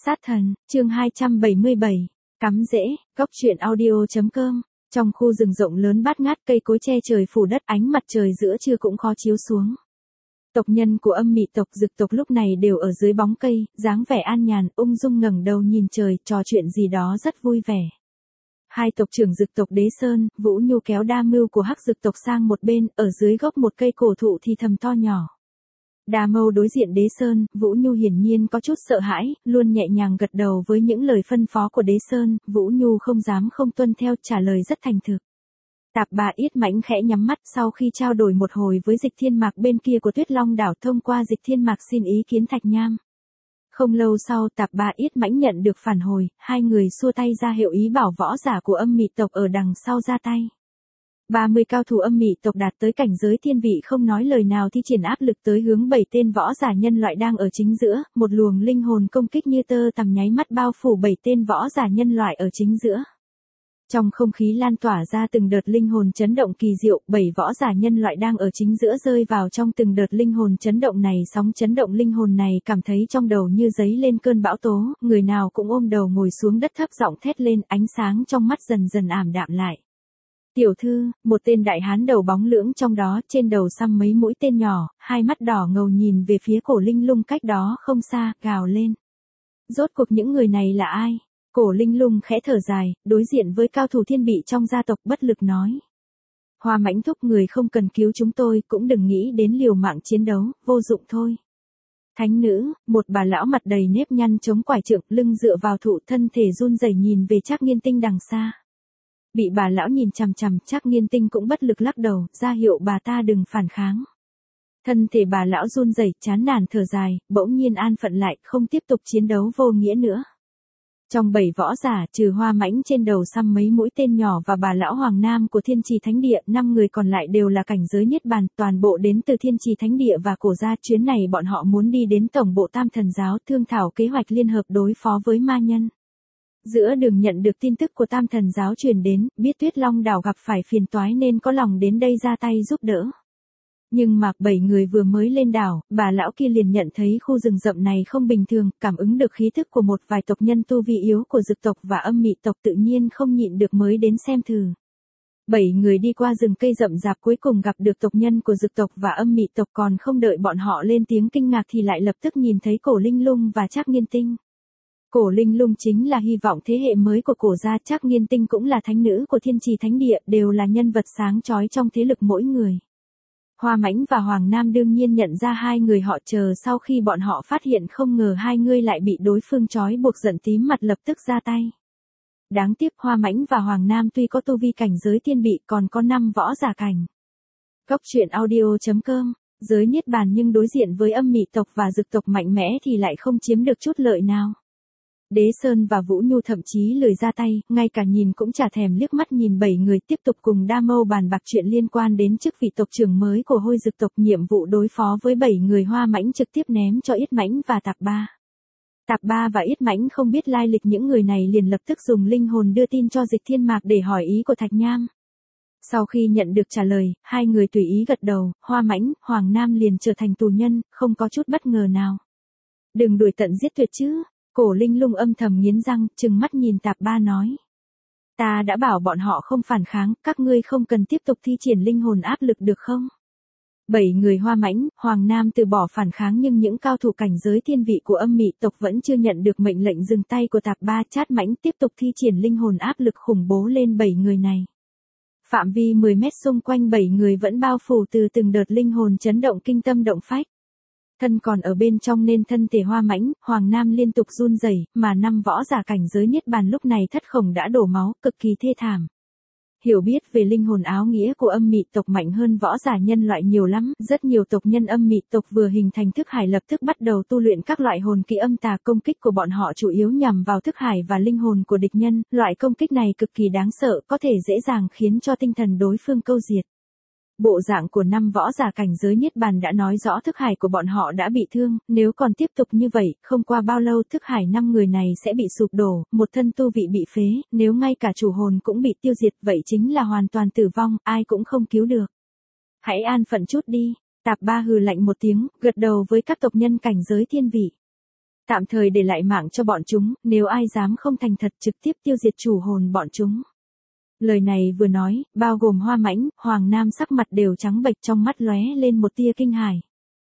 Sát thần, chương 277, cắm rễ, góc truyện audio.com. Trong khu rừng rộng lớn bát ngát, cây cối che trời phủ đất, ánh mặt trời giữa trưa cũng khó chiếu xuống. Tộc nhân của Âm Mị tộc, Dực tộc lúc này đều ở dưới bóng cây, dáng vẻ an nhàn, ung dung ngẩng đầu nhìn trời, trò chuyện gì đó rất vui vẻ. Hai tộc trưởng Dực tộc Đế Sơn, Vũ Nhu kéo đa mưu của Hắc Dực tộc sang một bên, ở dưới gốc một cây cổ thụ thì thầm to nhỏ. Đa Mâu đối diện Đế Sơn, Vũ Nhu hiển nhiên có chút sợ hãi, luôn nhẹ nhàng gật đầu với những lời phân phó của Đế Sơn, Vũ Nhu không dám không tuân theo, trả lời rất thành thực. Tạp Bà Yết Mãnh khẽ nhắm mắt, sau khi trao đổi một hồi với Dịch Thiên Mạc bên kia của Tuyết Long đảo, thông qua Dịch Thiên Mạc xin ý kiến Thạch Nham. Không lâu sau, Tạp Bà Yết Mãnh nhận được phản hồi, hai người xua tay ra hiệu ý bảo võ giả của Âm Mị tộc ở đằng sau ra tay. 30 cao thủ Âm Mị tộc đạt tới cảnh giới thiên vị không nói lời nào thi triển áp lực tới hướng 7 tên võ giả nhân loại đang ở chính giữa, một luồng linh hồn công kích như tơ tằm nháy mắt bao phủ 7 tên võ giả nhân loại ở chính giữa. Trong không khí lan tỏa ra từng đợt linh hồn chấn động kỳ diệu, 7 võ giả nhân loại đang ở chính giữa rơi vào trong từng đợt linh hồn chấn động này, sóng chấn động linh hồn này cảm thấy trong đầu như giấy lên cơn bão tố, người nào cũng ôm đầu ngồi xuống đất thấp giọng thét lên, ánh sáng trong mắt dần dần ảm đạm lại. Tiểu thư, một tên đại hán đầu bóng lưỡng trong đó, trên đầu xăm mấy mũi tên nhỏ, hai mắt đỏ ngầu nhìn về phía Cổ Linh Lung cách đó không xa, gào lên. Rốt cuộc những người này là ai? Cổ Linh Lung khẽ thở dài, đối diện với cao thủ thiên bị trong gia tộc bất lực nói. Hoa Mãnh thúc, người không cần cứu chúng tôi, cũng đừng nghĩ đến liều mạng chiến đấu, vô dụng thôi. Thánh nữ, một bà lão mặt đầy nếp nhăn chống quải trượng, lưng dựa vào thụ, thân thể run rẩy nhìn về Trác Nghiên Tinh đằng xa. Bị bà lão nhìn chằm chằm, Trác Nghiên Tinh cũng bất lực lắc đầu, ra hiệu bà ta đừng phản kháng. Thân thể bà lão run rẩy, chán nản thở dài, bỗng nhiên an phận lại, không tiếp tục chiến đấu vô nghĩa nữa. Trong 7 võ giả, trừ Hoa Mãnh trên đầu xăm mấy mũi tên nhỏ và bà lão Hoàng Nam của Thiên Trì Thánh Địa, 5 người còn lại đều là cảnh giới niết bàn, toàn bộ đến từ Thiên Trì Thánh Địa và Cổ gia. Chuyến này bọn họ muốn đi đến tổng bộ Tam Thần Giáo, thương thảo kế hoạch liên hợp đối phó với ma nhân. Giữa đường nhận được tin tức của Tam Thần Giáo truyền đến, biết Tuyết Long đảo gặp phải phiền toái nên có lòng đến đây ra tay giúp đỡ. Nhưng mà 7 người vừa mới lên đảo, bà lão kia liền nhận thấy khu rừng rậm này không bình thường, cảm ứng được khí thức của một vài tộc nhân tu vi yếu của Dực tộc và Âm Mị tộc, tự nhiên không nhịn được mới đến xem thử. 7 người đi qua rừng cây rậm rạp, cuối cùng gặp được tộc nhân của Dực tộc và Âm Mị tộc, còn không đợi bọn họ lên tiếng kinh ngạc thì lại lập tức nhìn thấy Cổ Linh Lung và Trác Nghiên Tinh. Cổ Linh Lung chính là hy vọng thế hệ mới của Cổ gia, Trác Nghiên Tinh cũng là thánh nữ của Thiên Trì Thánh Địa, đều là nhân vật sáng chói trong thế lực mỗi người. Hoa Mãnh và Hoàng Nam đương nhiên nhận ra hai người họ, chờ sau khi bọn họ phát hiện không ngờ hai người lại bị đối phương trói buộc, giận tím mặt lập tức ra tay. Đáng tiếc Hoa Mãnh và Hoàng Nam tuy có tu vi cảnh giới thiên bị, còn có 5 võ giả cảnh. Góc truyện audio.com, giới niết bàn nhưng đối diện với Âm Mị tộc và Dực tộc mạnh mẽ thì lại không chiếm được chút lợi nào. Đế Sơn và Vũ Nhu thậm chí lười ra tay, ngay cả nhìn cũng chả thèm liếc mắt nhìn 7 người, tiếp tục cùng Đa Mâu bàn bạc chuyện liên quan đến chức vị tộc trưởng mới của Hôi Dực tộc. Nhiệm vụ đối phó với 7 người Hoa Mãnh trực tiếp ném cho Yết Mãnh và Tạp Ba. Tạp Ba và Yết Mãnh không biết lai lịch những người này, liền lập tức dùng linh hồn đưa tin cho Dịch Thiên Mạc để hỏi ý của Thạch Nham. Sau khi nhận được trả lời, hai người tùy ý gật đầu, Hoa Mãnh, Hoàng Nam liền trở thành tù nhân, không có chút bất ngờ nào. Đừng đuổi tận giết tuyệt chứ. Cổ Linh Lung âm thầm nghiến răng, trừng mắt nhìn Tạp Ba nói. Ta đã bảo bọn họ không phản kháng, các ngươi không cần tiếp tục thi triển linh hồn áp lực được không? 7 người Hoa Mãnh, Hoàng Nam từ bỏ phản kháng, nhưng những cao thủ cảnh giới thiên vị của Âm Mị tộc vẫn chưa nhận được mệnh lệnh dừng tay của Tạp Ba. Trát Mãnh tiếp tục thi triển linh hồn áp lực khủng bố lên 7 người này. Phạm vi 10 mét xung quanh 7 người vẫn bao phủ từ từng đợt linh hồn chấn động kinh tâm động phách. Thân còn ở bên trong nên thân thể Hoa Mãnh, Hoàng Nam liên tục run rẩy, mà 5 võ giả cảnh giới niết bàn lúc này thất khổng đã đổ máu, cực kỳ thê thảm. Hiểu biết về linh hồn áo nghĩa của Âm Mị tộc mạnh hơn võ giả nhân loại nhiều lắm, rất nhiều tộc nhân Âm Mị tộc vừa hình thành thức hải lập tức bắt đầu tu luyện các loại hồn kỹ âm tà. Công kích của bọn họ chủ yếu nhằm vào thức hải và linh hồn của địch nhân, loại công kích này cực kỳ đáng sợ, có thể dễ dàng khiến cho tinh thần đối phương câu diệt. Bộ dạng của 5 võ giả cảnh giới niết bàn đã nói rõ thức hải của bọn họ đã bị thương, nếu còn tiếp tục như vậy, không qua bao lâu thức hải 5 người này sẽ bị sụp đổ, một thân tu vị bị phế, nếu ngay cả chủ hồn cũng bị tiêu diệt, vậy chính là hoàn toàn tử vong, ai cũng không cứu được. Hãy an phận chút đi, Tạp Ba hừ lạnh một tiếng, gật đầu với các tộc nhân cảnh giới thiên vị. Tạm thời để lại mạng cho bọn chúng, nếu ai dám không thành thật trực tiếp tiêu diệt chủ hồn bọn chúng. Lời này vừa nói, bao gồm Hoa Mãnh, Hoàng Nam sắc mặt đều trắng bệch, trong mắt lóe lên một tia kinh hãi.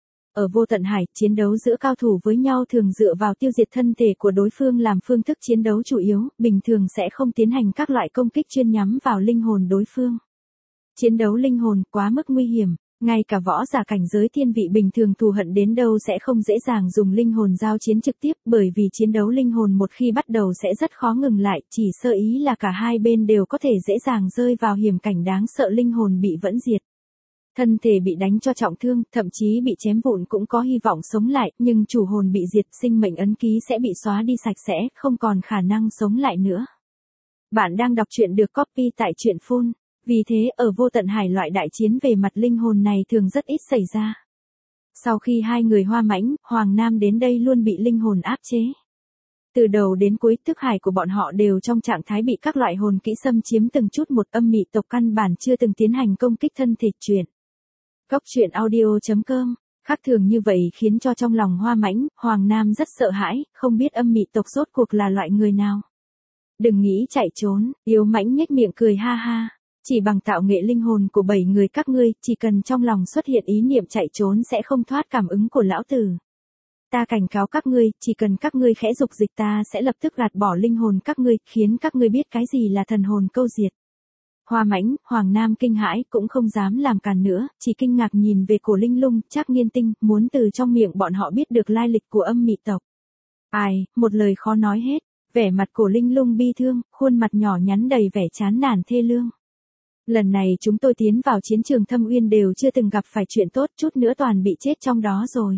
Ở Vô Tận Hải, chiến đấu giữa cao thủ với nhau thường dựa vào tiêu diệt thân thể của đối phương làm phương thức chiến đấu chủ yếu, bình thường sẽ không tiến hành các loại công kích chuyên nhắm vào linh hồn đối phương. Chiến đấu linh hồn quá mức nguy hiểm, ngay cả võ giả cảnh giới thiên vị bình thường thù hận đến đâu sẽ không dễ dàng dùng linh hồn giao chiến trực tiếp, bởi vì chiến đấu linh hồn một khi bắt đầu sẽ rất khó ngừng lại, chỉ sơ ý là cả hai bên đều có thể dễ dàng rơi vào hiểm cảnh đáng sợ, linh hồn bị vẫn diệt. Thân thể bị đánh cho trọng thương, thậm chí bị chém vụn cũng có hy vọng sống lại, nhưng chủ hồn bị diệt, sinh mệnh ấn ký sẽ bị xóa đi sạch sẽ, không còn khả năng sống lại nữa. Bạn đang đọc truyện được copy tại truyện Phun. Vì thế ở Vô Tận Hải loại đại chiến về mặt linh hồn này thường rất ít xảy ra. Sau khi hai người Hoa Mãnh, Hoàng Nam đến đây luôn bị linh hồn áp chế. Từ đầu đến cuối thức hải của bọn họ đều trong trạng thái bị các loại hồn kỹ xâm chiếm từng chút một, âm mị tộc căn bản chưa từng tiến hành công kích thân thể. Truyện Góc Truyện Audio.com. Khác thường như vậy khiến cho trong lòng Hoa Mãnh, Hoàng Nam rất sợ hãi, không biết âm mị tộc rốt cuộc là loại người nào. Đừng nghĩ chạy trốn, Yếu Mãnh nhếch miệng cười ha ha. Chỉ bằng tạo nghệ linh hồn của 7 người các ngươi, chỉ cần trong lòng xuất hiện ý niệm chạy trốn sẽ không thoát cảm ứng của lão tử. Ta cảnh cáo các ngươi, chỉ cần các ngươi khẽ dục dịch ta sẽ lập tức gạt bỏ linh hồn các ngươi, khiến các ngươi biết cái gì là thần hồn câu diệt. Hoa Mãnh, Hoàng Nam kinh hãi, cũng không dám làm càn nữa, chỉ kinh ngạc nhìn về Cổ Linh Lung, Trác Nghiên Tinh, muốn từ trong miệng bọn họ biết được lai lịch của âm mị tộc. Ai, một lời khó nói hết, vẻ mặt Cổ Linh Lung bi thương, khuôn mặt nhỏ nhắn đầy vẻ chán nản thê lương. Lần này chúng tôi tiến vào chiến trường Thâm Uyên đều chưa từng gặp phải chuyện tốt, chút nữa toàn bị chết trong đó rồi.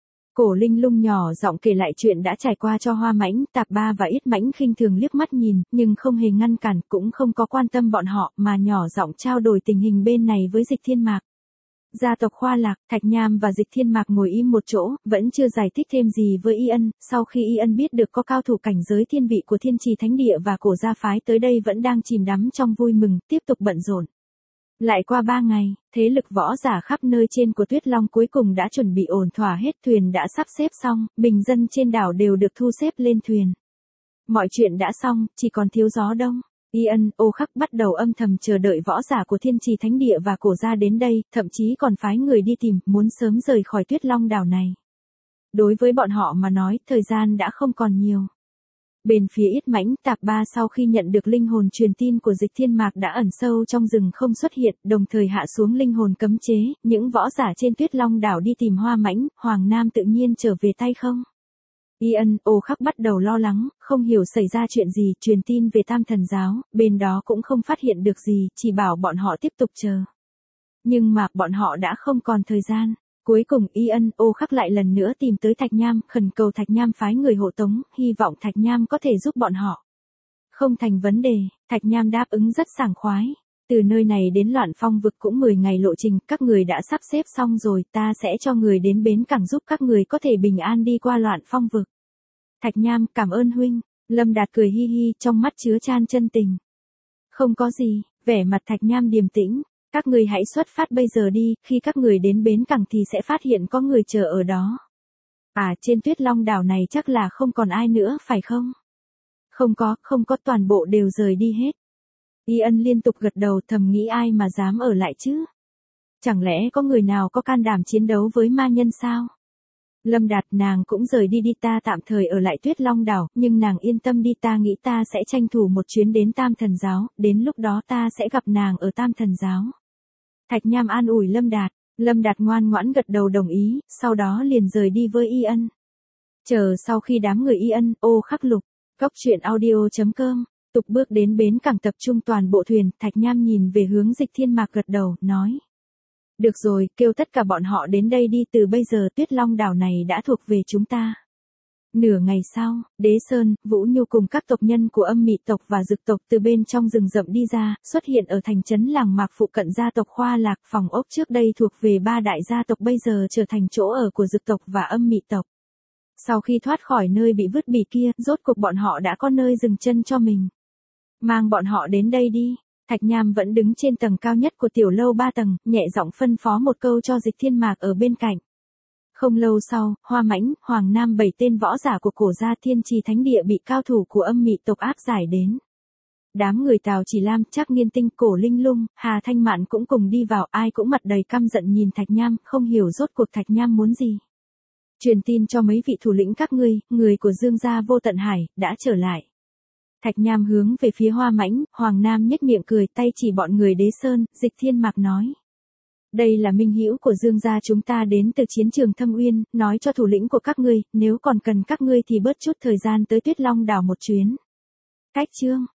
Cổ Linh Lung nhỏ giọng kể lại chuyện đã trải qua cho Hoa Mãnh, Tạp Ba và Yết Mãnh khinh thường liếc mắt nhìn, nhưng không hề ngăn cản, cũng không có quan tâm bọn họ, mà nhỏ giọng trao đổi tình hình bên này với Dịch Thiên Mạc. Gia tộc Khoa Lạc, Thạch Nham và Dịch Thiên Mạc ngồi im một chỗ, vẫn chưa giải thích thêm gì với Y Ân, sau khi Y Ân biết được có cao thủ cảnh giới thiên vị của Thiên Trì Thánh Địa và Cổ Gia Phái tới đây vẫn đang chìm đắm trong vui mừng, tiếp tục bận rộn. Lại qua 3 ngày, thế lực võ giả khắp nơi trên của Tuyết Long cuối cùng đã chuẩn bị ổn thỏa hết, thuyền đã sắp xếp xong, bình dân trên đảo đều được thu xếp lên thuyền. Mọi chuyện đã xong, chỉ còn thiếu Gió Đông. Y Ân, Ô Khắc bắt đầu âm thầm chờ đợi võ giả của Thiên Trì Thánh Địa và Cổ Gia đến đây, thậm chí còn phái người đi tìm, muốn sớm rời khỏi Tuyết Long đảo này. Đối với bọn họ mà nói, thời gian đã không còn nhiều. Bên phía Yết Mãnh, Tạp Ba sau khi nhận được linh hồn truyền tin của Dịch Thiên Mạc đã ẩn sâu trong rừng không xuất hiện, đồng thời hạ xuống linh hồn cấm chế, những võ giả trên Tuyết Long đảo đi tìm Hoa Mãnh, Hoàng Nam tự nhiên trở về tay không. Y Ân, Ô Khắc bắt đầu lo lắng, không hiểu xảy ra chuyện gì, truyền tin về Tam Thần Giáo, bên đó cũng không phát hiện được gì, chỉ bảo bọn họ tiếp tục chờ. Nhưng mà, bọn họ đã không còn thời gian. Cuối cùng Y Ân, Ô Khắc lại lần nữa tìm tới Thạch Nham, khẩn cầu Thạch Nham phái người hộ tống, hy vọng Thạch Nham có thể giúp bọn họ. Không thành vấn đề, Thạch Nham đáp ứng rất sảng khoái. Từ nơi này đến Loạn Phong vực cũng 10 ngày lộ trình, các người đã sắp xếp xong rồi, ta sẽ cho người đến bến cảng giúp các người có thể bình an đi qua Loạn Phong vực. Thạch Nham, cảm ơn huynh. Lâm Đạt cười hi hi, trong mắt chứa chan chân tình. Không có gì, vẻ mặt Thạch Nham điềm tĩnh. Các người hãy xuất phát bây giờ đi, khi các người đến bến cảng thì sẽ phát hiện có người chờ ở đó. À, trên Tuyết Long đảo này chắc là không còn ai nữa phải không? Không có, toàn bộ đều rời đi hết. Y Ân liên tục gật đầu, thầm nghĩ ai mà dám ở lại chứ? Chẳng lẽ có người nào có can đảm chiến đấu với ma nhân sao? Lâm Đạt, nàng cũng rời đi ta tạm thời ở lại Tuyết Long đảo, nhưng nàng yên tâm đi, ta nghĩ ta sẽ tranh thủ một chuyến đến Tam Thần Giáo, đến lúc đó ta sẽ gặp nàng ở Tam Thần Giáo. Thạch Nham an ủi Lâm Đạt ngoan ngoãn gật đầu đồng ý, sau đó liền rời đi với Y Ân. Chờ sau khi đám người Y Ân, Ô Khắc Lục, Góc Truyện Audio.com, tục bước đến bến cảng tập trung toàn bộ thuyền, Thạch Nham nhìn về hướng Dịch Thiên Mạc gật đầu, nói. Được rồi, kêu tất cả bọn họ đến đây đi, từ bây giờ Tuyết Long đảo này đã thuộc về chúng ta. Nửa ngày sau, Đế Sơn, Vũ Nhu cùng các tộc nhân của âm mị tộc và dực tộc từ bên trong rừng rậm đi ra, xuất hiện ở thành trấn Làng Mạc phụ cận gia tộc Khoa Lạc, phòng ốc trước đây thuộc về 3 đại gia tộc bây giờ trở thành chỗ ở của dực tộc và âm mị tộc. Sau khi thoát khỏi nơi bị vứt bỉ kia, rốt cuộc bọn họ đã có nơi dừng chân cho mình. Mang bọn họ đến đây đi. Thạch Nham vẫn đứng trên tầng cao nhất của tiểu lâu 3 tầng, nhẹ giọng phân phó một câu cho Dịch Thiên Mạc ở bên cạnh. Không lâu sau, Hoa Mãnh, Hoàng Nam 7 tên võ giả của cổ gia Thiên Trì Thánh Địa bị cao thủ của âm mị tộc áp giải đến. Đám người Tào Chỉ Lam, Trác Nghiên Tinh, Cổ Linh Lung, Hà Thanh Mạn cũng cùng đi vào, ai cũng mặt đầy căm giận nhìn Thạch Nham, không hiểu rốt cuộc Thạch Nham muốn gì. Truyền tin cho mấy vị thủ lĩnh các ngươi, người của Dương gia Vô Tận Hải, đã trở lại. Thạch Nham hướng về phía Hoa Mãnh, Hoàng Nam nhếch miệng cười, tay chỉ bọn người Đế Sơn, Dịch Thiên Mạc nói. Đây là minh hữu của Dương gia chúng ta đến từ chiến trường Thâm Uyên, nói cho thủ lĩnh của các ngươi, nếu còn cần các ngươi thì bớt chút thời gian tới Tuyết Long đảo một chuyến. Cách chương.